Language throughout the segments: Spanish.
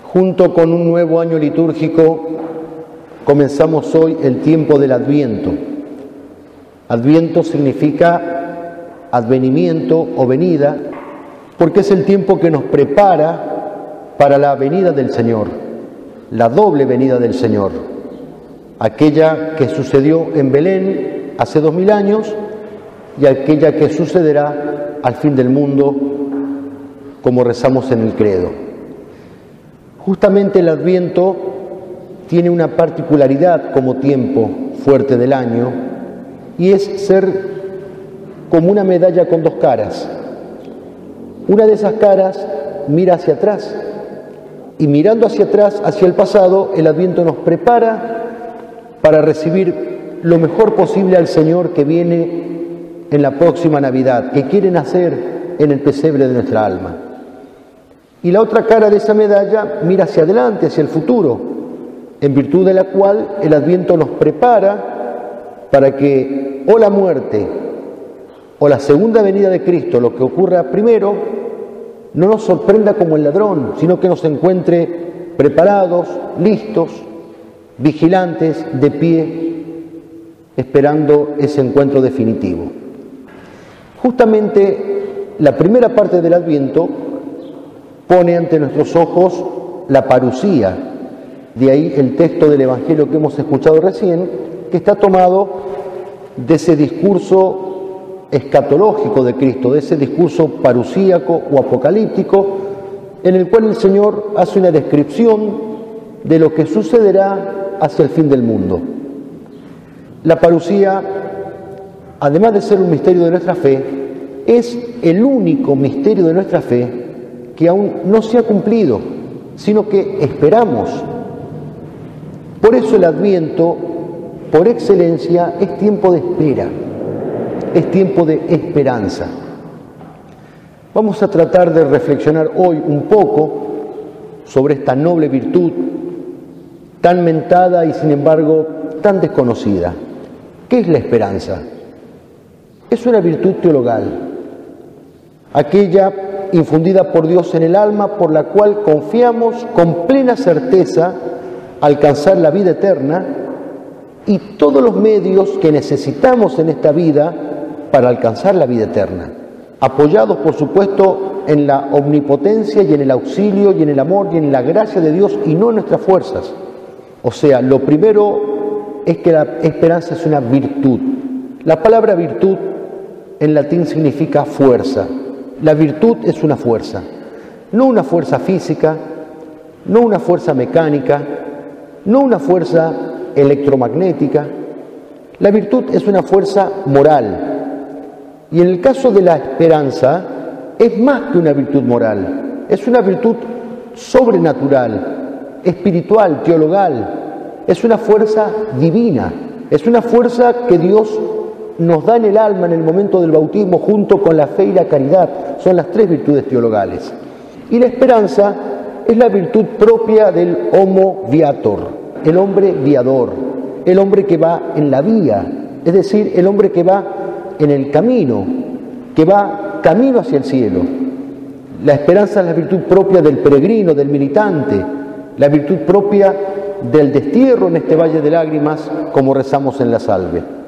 Junto con un nuevo año litúrgico, comenzamos hoy el tiempo del Adviento. Adviento significa advenimiento o venida, porque es el tiempo que nos prepara para la venida del Señor, la doble venida del Señor, aquella que sucedió en Belén hace 2000 años y aquella que sucederá al fin del mundo, como rezamos en el credo. Justamente el Adviento tiene una particularidad como tiempo fuerte del año, y es ser como una medalla con dos caras. Una de esas caras mira hacia atrás, y mirando hacia atrás, hacia el pasado, el Adviento nos prepara para recibir lo mejor posible al Señor que viene en la próxima Navidad, que quiere nacer en el pesebre de nuestra alma. Y la otra cara de esa medalla mira hacia adelante, hacia el futuro, en virtud de la cual el Adviento nos prepara para que o la muerte o la segunda venida de Cristo, lo que ocurra primero, no nos sorprenda como el ladrón, sino que nos encuentre preparados, listos, vigilantes, de pie, esperando ese encuentro definitivo. Justamente la primera parte del Adviento pone ante nuestros ojos la parusía, de ahí el texto del Evangelio que hemos escuchado recién, que está tomado de ese discurso escatológico de Cristo, de ese discurso parusíaco o apocalíptico, en el cual el Señor hace una descripción de lo que sucederá hacia el fin del mundo. La parusía, además de ser un misterio de nuestra fe, es el único misterio de nuestra fe que aún no se ha cumplido, sino que esperamos. Por eso el Adviento, por excelencia, es tiempo de espera, es tiempo de esperanza. Vamos a tratar de reflexionar hoy un poco sobre esta noble virtud, tan mentada y sin embargo tan desconocida. ¿Qué es la esperanza? Es una virtud teologal, aquella infundida por Dios en el alma, por la cual confiamos con plena certeza alcanzar la vida eterna y todos los medios que necesitamos en esta vida para alcanzar la vida eterna, apoyados por supuesto en la omnipotencia y en el auxilio y en el amor y en la gracia de Dios y no en nuestras fuerzas. O sea, lo primero es que la esperanza es una virtud. La palabra virtud en latín significa fuerza. La virtud es una fuerza, no una fuerza física, no una fuerza mecánica, no una fuerza electromagnética. La virtud es una fuerza moral. Y en el caso de la esperanza, es más que una virtud moral, es una virtud sobrenatural, espiritual, teologal, es una fuerza divina, es una fuerza que Dios nos da en el alma en el momento del bautismo junto con la fe y la caridad. Son las tres virtudes teologales. Y la esperanza es la virtud propia del homo viator, el hombre viador, el hombre que va en la vía, es decir, el hombre que va en el camino, que va camino hacia el cielo. La esperanza es la virtud propia del peregrino, del militante, la virtud propia del destierro en este valle de lágrimas, como rezamos en la salve.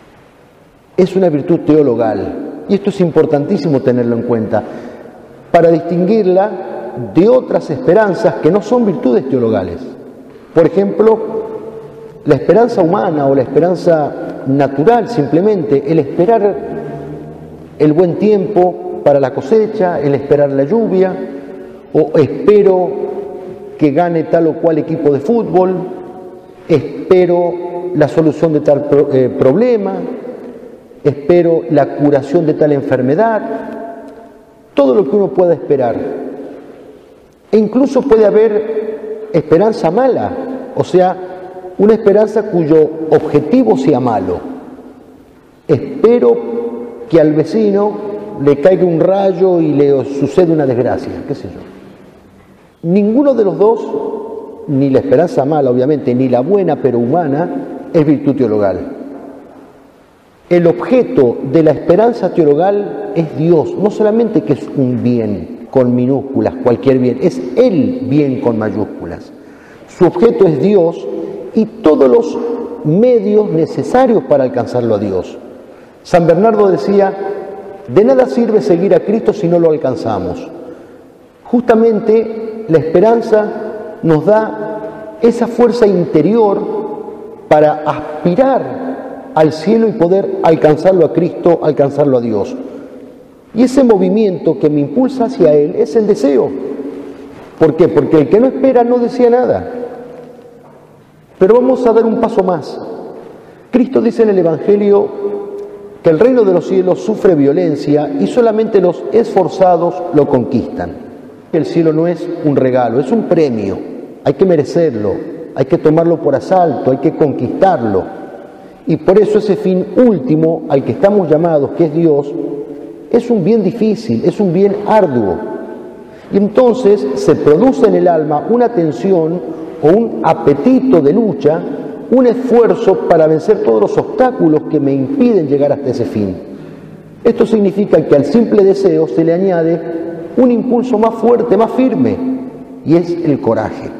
Es una virtud teologal, y esto es importantísimo tenerlo en cuenta, para distinguirla de otras esperanzas que no son virtudes teologales. Por ejemplo, la esperanza humana o la esperanza natural, simplemente, el esperar el buen tiempo para la cosecha, el esperar la lluvia, o espero que gane tal o cual equipo de fútbol, espero la solución de tal problema, espero la curación de tal enfermedad, todo lo que uno pueda esperar. E incluso puede haber esperanza mala, o sea, una esperanza cuyo objetivo sea malo. Espero que al vecino le caiga un rayo y le suceda una desgracia, qué sé yo. Ninguno de los dos, ni la esperanza mala obviamente, ni la buena pero humana, es virtud teologal. El objeto de la esperanza teologal es Dios, no solamente que es un bien, con minúsculas, cualquier bien, es el bien con mayúsculas. Su objeto es Dios y todos los medios necesarios para alcanzarlo a Dios. San Bernardo decía, de nada sirve seguir a Cristo si no lo alcanzamos. Justamente la esperanza nos da esa fuerza interior para aspirar al cielo y poder alcanzarlo a Cristo, alcanzarlo a Dios. Y ese movimiento que me impulsa hacia Él es el deseo. ¿Por qué? Porque el que no espera no desea nada. Pero vamos a dar un paso más. Cristo dice en el Evangelio que el reino de los cielos sufre violencia y solamente los esforzados lo conquistan. El cielo no es un regalo, es un premio. Hay que merecerlo, hay que tomarlo por asalto, hay que conquistarlo. Y por eso ese fin último al que estamos llamados, que es Dios, es un bien difícil, es un bien arduo. Y entonces se produce en el alma una tensión o un apetito de lucha, un esfuerzo para vencer todos los obstáculos que me impiden llegar hasta ese fin. Esto significa que al simple deseo se le añade un impulso más fuerte, más firme, y es el coraje.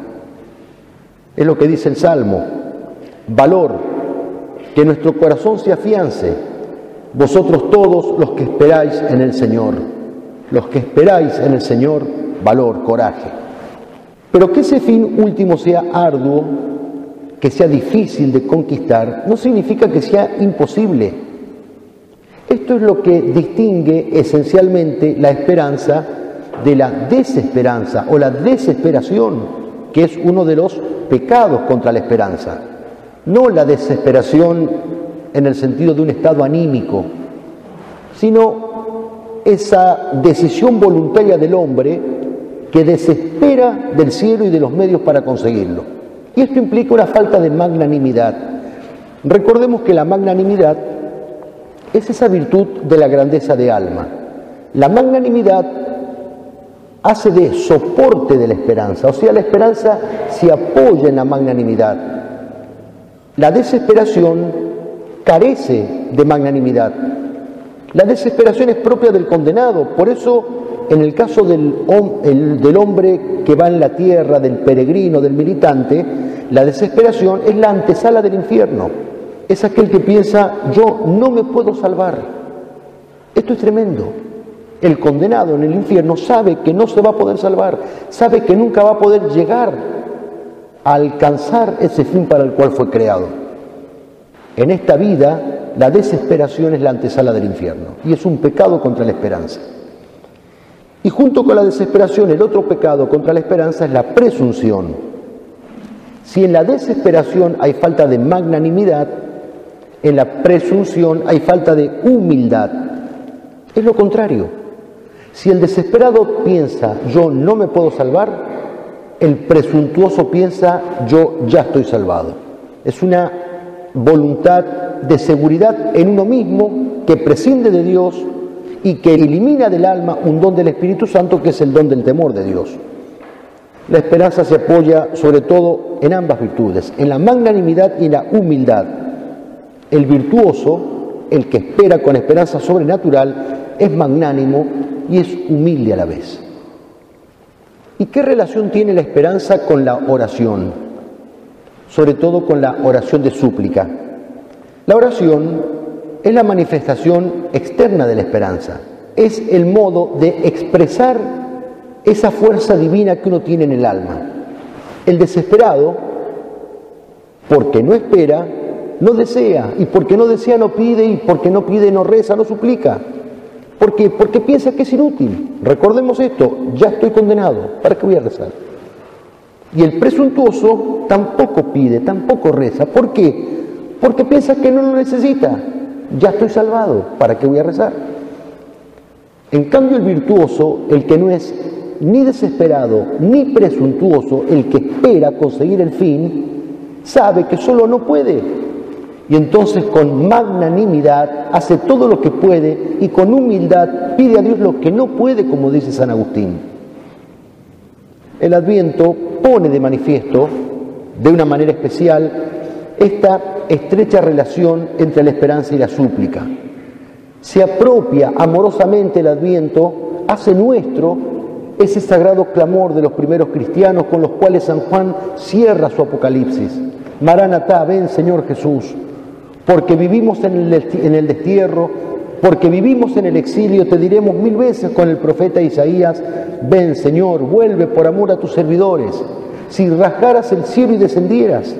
Es lo que dice el Salmo: valor, que nuestro corazón se afiance, vosotros todos los que esperáis en el Señor. Los que esperáis en el Señor, valor, coraje. Pero que ese fin último sea arduo, que sea difícil de conquistar, no significa que sea imposible. Esto es lo que distingue esencialmente la esperanza de la desesperanza o la desesperación, que es uno de los pecados contra la esperanza. No la desesperación en el sentido de un estado anímico, sino esa decisión voluntaria del hombre que desespera del cielo y de los medios para conseguirlo. Y esto implica una falta de magnanimidad. Recordemos que la magnanimidad es esa virtud de la grandeza de alma. La magnanimidad hace de soporte de la esperanza, o sea, la esperanza se apoya en la magnanimidad. La desesperación carece de magnanimidad. La desesperación es propia del condenado, por eso en el caso del hombre que va en la tierra, del peregrino, del militante, la desesperación es la antesala del infierno. Es aquel que piensa, yo no me puedo salvar. Esto es tremendo. El condenado en el infierno sabe que no se va a poder salvar, sabe que nunca va a poder llegar a alcanzar ese fin para el cual fue creado. En esta vida, la desesperación es la antesala del infierno y es un pecado contra la esperanza. Y junto con la desesperación, el otro pecado contra la esperanza es la presunción. Si en la desesperación hay falta de magnanimidad, en la presunción hay falta de humildad. Es lo contrario. Si el desesperado piensa, yo no me puedo salvar, el presuntuoso piensa, yo ya estoy salvado. Es una voluntad de seguridad en uno mismo que prescinde de Dios y que elimina del alma un don del Espíritu Santo, que es el don del temor de Dios. La esperanza se apoya sobre todo en ambas virtudes, en la magnanimidad y en la humildad. El virtuoso, el que espera con esperanza sobrenatural, es magnánimo y es humilde a la vez. ¿Y qué relación tiene la esperanza con la oración? Sobre todo con la oración de súplica. La oración es la manifestación externa de la esperanza, es el modo de expresar esa fuerza divina que uno tiene en el alma. El desesperado, porque no espera, no desea, y porque no desea no pide, y porque no pide no reza, no suplica. ¿Por qué? Porque piensa que es inútil. Recordemos esto, ya estoy condenado, ¿para qué voy a rezar? Y el presuntuoso tampoco pide, tampoco reza. ¿Por qué? Porque piensa que no lo necesita. Ya estoy salvado, ¿para qué voy a rezar? En cambio el virtuoso, el que no es ni desesperado ni presuntuoso, el que espera conseguir el fin, sabe que solo no puede. Y entonces con magnanimidad hace todo lo que puede y con humildad pide a Dios lo que no puede, como dice San Agustín. El Adviento pone de manifiesto, de una manera especial, esta estrecha relación entre la esperanza y la súplica. Se apropia amorosamente el Adviento, hace nuestro ese sagrado clamor de los primeros cristianos con los cuales San Juan cierra su Apocalipsis. Maranatá, ven Señor Jesús, porque vivimos en el destierro, porque vivimos en el exilio, te diremos 1000 veces con el profeta Isaías, ven Señor, vuelve por amor a tus servidores, si rasgaras el cielo y descendieras.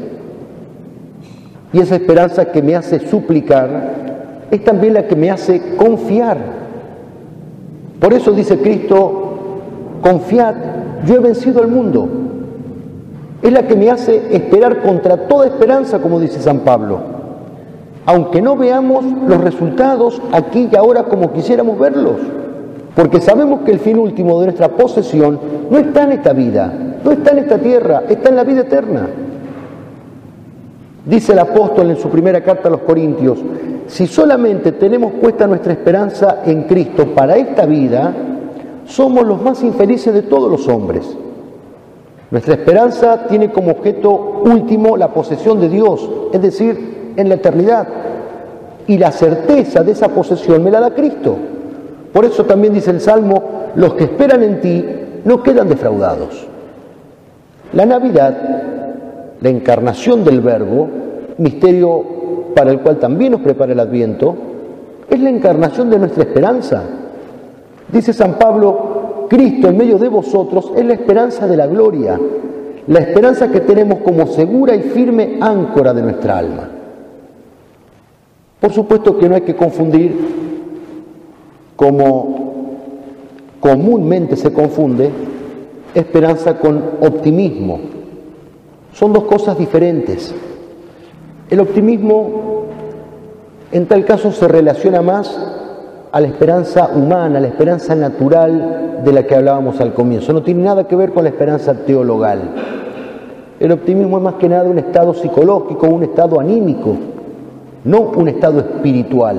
Y esa esperanza que me hace suplicar es también la que me hace confiar. Por eso dice Cristo, confiad, yo he vencido al mundo. Es la que me hace esperar contra toda esperanza, como dice San Pablo. Aunque no veamos los resultados aquí y ahora como quisiéramos verlos. Porque sabemos que el fin último de nuestra posesión no está en esta vida, no está en esta tierra, está en la vida eterna. Dice el apóstol en su primera carta a los Corintios, si solamente tenemos puesta nuestra esperanza en Cristo para esta vida, somos los más infelices de todos los hombres. Nuestra esperanza tiene como objeto último la posesión de Dios, es decir, en la eternidad. Y la certeza de esa posesión me la da Cristo. Por eso también dice el Salmo, los que esperan en ti no quedan defraudados. La Navidad, la encarnación del Verbo, misterio para el cual también nos prepara el Adviento, es la encarnación de nuestra esperanza. Dice San Pablo, Cristo en medio de vosotros es la esperanza de la gloria, la esperanza que tenemos como segura y firme áncora de nuestra alma. Por supuesto que no hay que confundir, como comúnmente se confunde, esperanza con optimismo. Son dos cosas diferentes. El optimismo, en tal caso, se relaciona más a la esperanza humana, a la esperanza natural de la que hablábamos al comienzo. No tiene nada que ver con la esperanza teologal. El optimismo es más que nada un estado psicológico, un estado anímico, no un estado espiritual.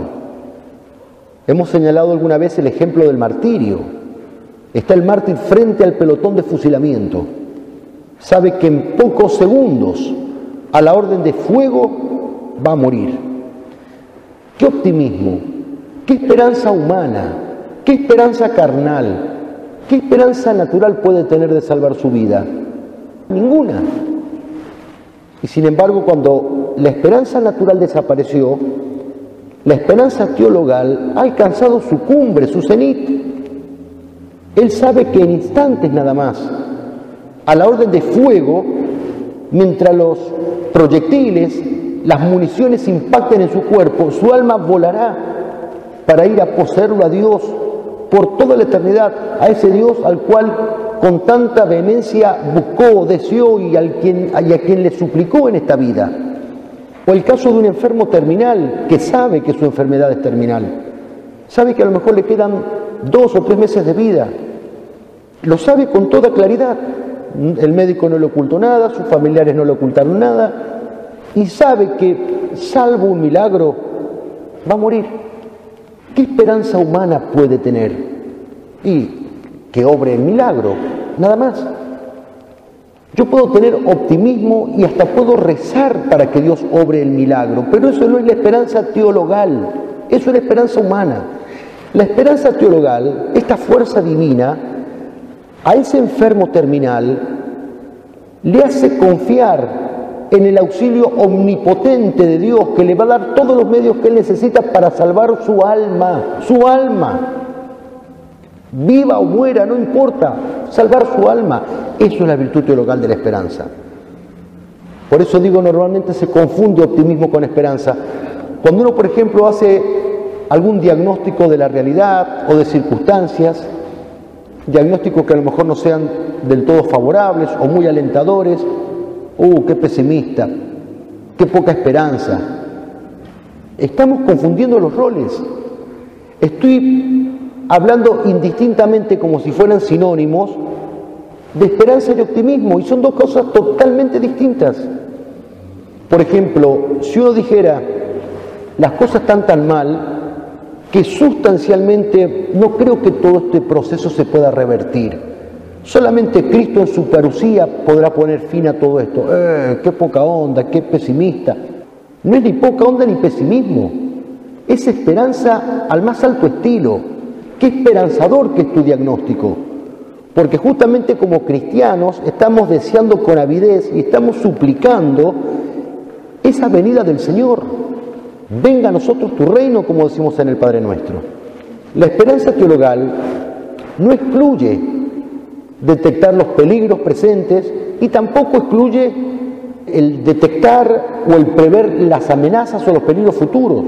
Hemos señalado alguna vez el ejemplo del martirio. Está el mártir frente al pelotón de fusilamiento. Sabe que en pocos segundos, a la orden de fuego, va a morir. ¿Qué optimismo? ¿Qué esperanza humana? ¿Qué esperanza carnal? ¿Qué esperanza natural puede tener de salvar su vida? Ninguna. Y sin embargo, cuando la esperanza natural desapareció, la esperanza teologal ha alcanzado su cumbre, su cenit. Él sabe que en instantes nada más, a la orden de fuego, mientras los proyectiles, las municiones impacten en su cuerpo, su alma volará para ir a poseerlo a Dios por toda la eternidad, a ese Dios al cual con tanta vehemencia buscó, deseó y a quien le suplicó en esta vida. O el caso de un enfermo terminal que sabe que su enfermedad es terminal, sabe que a lo mejor le quedan 2 o 3 meses de vida, lo sabe con toda claridad. El médico no le ocultó nada, sus familiares no le ocultaron nada, y sabe que, salvo un milagro, va a morir. ¿Qué esperanza humana puede tener? Y que obre el milagro, nada más. Yo puedo tener optimismo y hasta puedo rezar para que Dios obre el milagro, pero eso no es la esperanza teologal, eso es la esperanza humana. La esperanza teologal, esta fuerza divina, a ese enfermo terminal le hace confiar en el auxilio omnipotente de Dios, que le va a dar todos los medios que él necesita para salvar su alma, viva o muera, no importa, salvar su alma. Eso es la virtud teologal de la esperanza. Por eso digo, normalmente se confunde optimismo con esperanza. Cuando uno, por ejemplo, hace algún diagnóstico de la realidad o de circunstancias, diagnósticos que a lo mejor no sean del todo favorables o muy alentadores, qué pesimista, qué poca esperanza. Estamos confundiendo los roles. Estoy hablando indistintamente, como si fueran sinónimos, de esperanza y optimismo, y son dos cosas totalmente distintas. Por ejemplo, si uno dijera, las cosas están tan mal que sustancialmente no creo que todo este proceso se pueda revertir. Solamente Cristo en su parucía podrá poner fin a todo esto. Qué poca onda, qué pesimista. No es ni poca onda ni pesimismo. Es esperanza al más alto estilo. Qué esperanzador que es tu diagnóstico. Porque justamente como cristianos estamos deseando con avidez y estamos suplicando esa venida del Señor. Venga a nosotros tu reino, como decimos en el Padre Nuestro. La esperanza teologal no excluye detectar los peligros presentes y tampoco excluye el detectar o el prever las amenazas o los peligros futuros.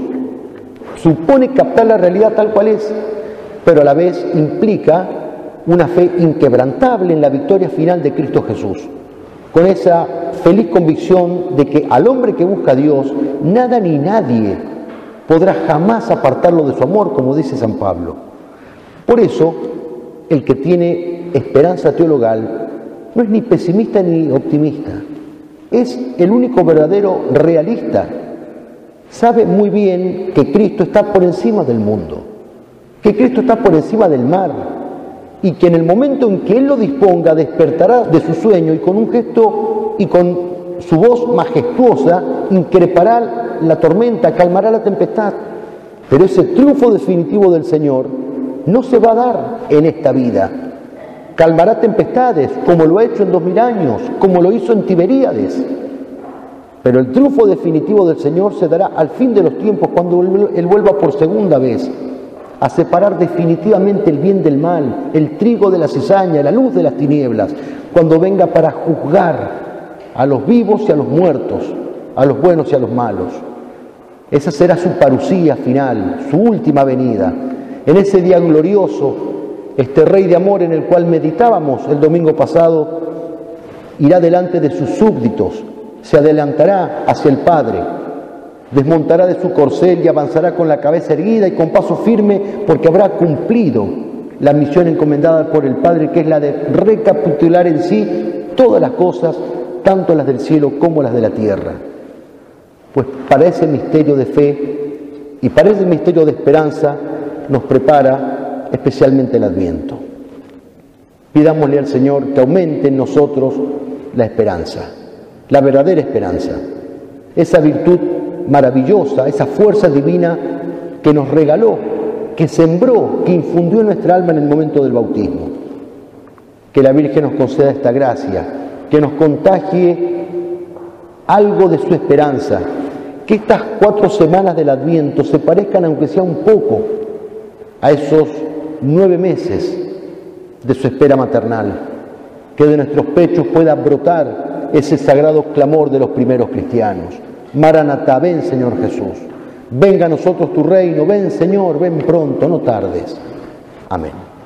Supone captar la realidad tal cual es, pero a la vez implica una fe inquebrantable en la victoria final de Cristo Jesús, con esa feliz convicción de que al hombre que busca a Dios, nada ni nadie podrá jamás apartarlo de su amor, como dice San Pablo. Por eso, el que tiene esperanza teologal no es ni pesimista ni optimista, es el único verdadero realista. Sabe muy bien que Cristo está por encima del mundo, que Cristo está por encima del mar, y que en el momento en que Él lo disponga despertará de su sueño y con un gesto y con su voz majestuosa increpará la tormenta, calmará la tempestad. Pero ese triunfo definitivo del Señor no se va a dar en esta vida. Calmará tempestades, como lo ha hecho en 2000 años, como lo hizo en Tiberíades. Pero el triunfo definitivo del Señor se dará al fin de los tiempos, cuando Él vuelva por segunda vez a separar definitivamente el bien del mal, el trigo de la cizaña, la luz de las tinieblas, cuando venga para juzgar a los vivos y a los muertos, a los buenos y a los malos. Esa será su parusía final, su última venida. En ese día glorioso, este Rey de amor en el cual meditábamos el domingo pasado, irá delante de sus súbditos, se adelantará hacia el Padre, desmontará de su corcel y avanzará con la cabeza erguida y con paso firme, porque habrá cumplido la misión encomendada por el Padre, que es la de recapitular en sí todas las cosas, tanto las del cielo como las de la tierra. Pues para ese misterio de fe y para ese misterio de esperanza nos prepara especialmente el Adviento. Pidámosle al Señor que aumente en nosotros la esperanza, la verdadera esperanza, esa virtud maravillosa, esa fuerza divina que nos regaló, que sembró, que infundió en nuestra alma en el momento del bautismo. Que la Virgen nos conceda esta gracia, que nos contagie algo de su esperanza, que estas 4 semanas del Adviento se parezcan, aunque sea un poco, a esos 9 meses de su espera maternal, que de nuestros pechos pueda brotar ese sagrado clamor de los primeros cristianos: Maranatá, ven Señor Jesús, venga a nosotros tu reino, ven Señor, ven pronto, no tardes. Amén.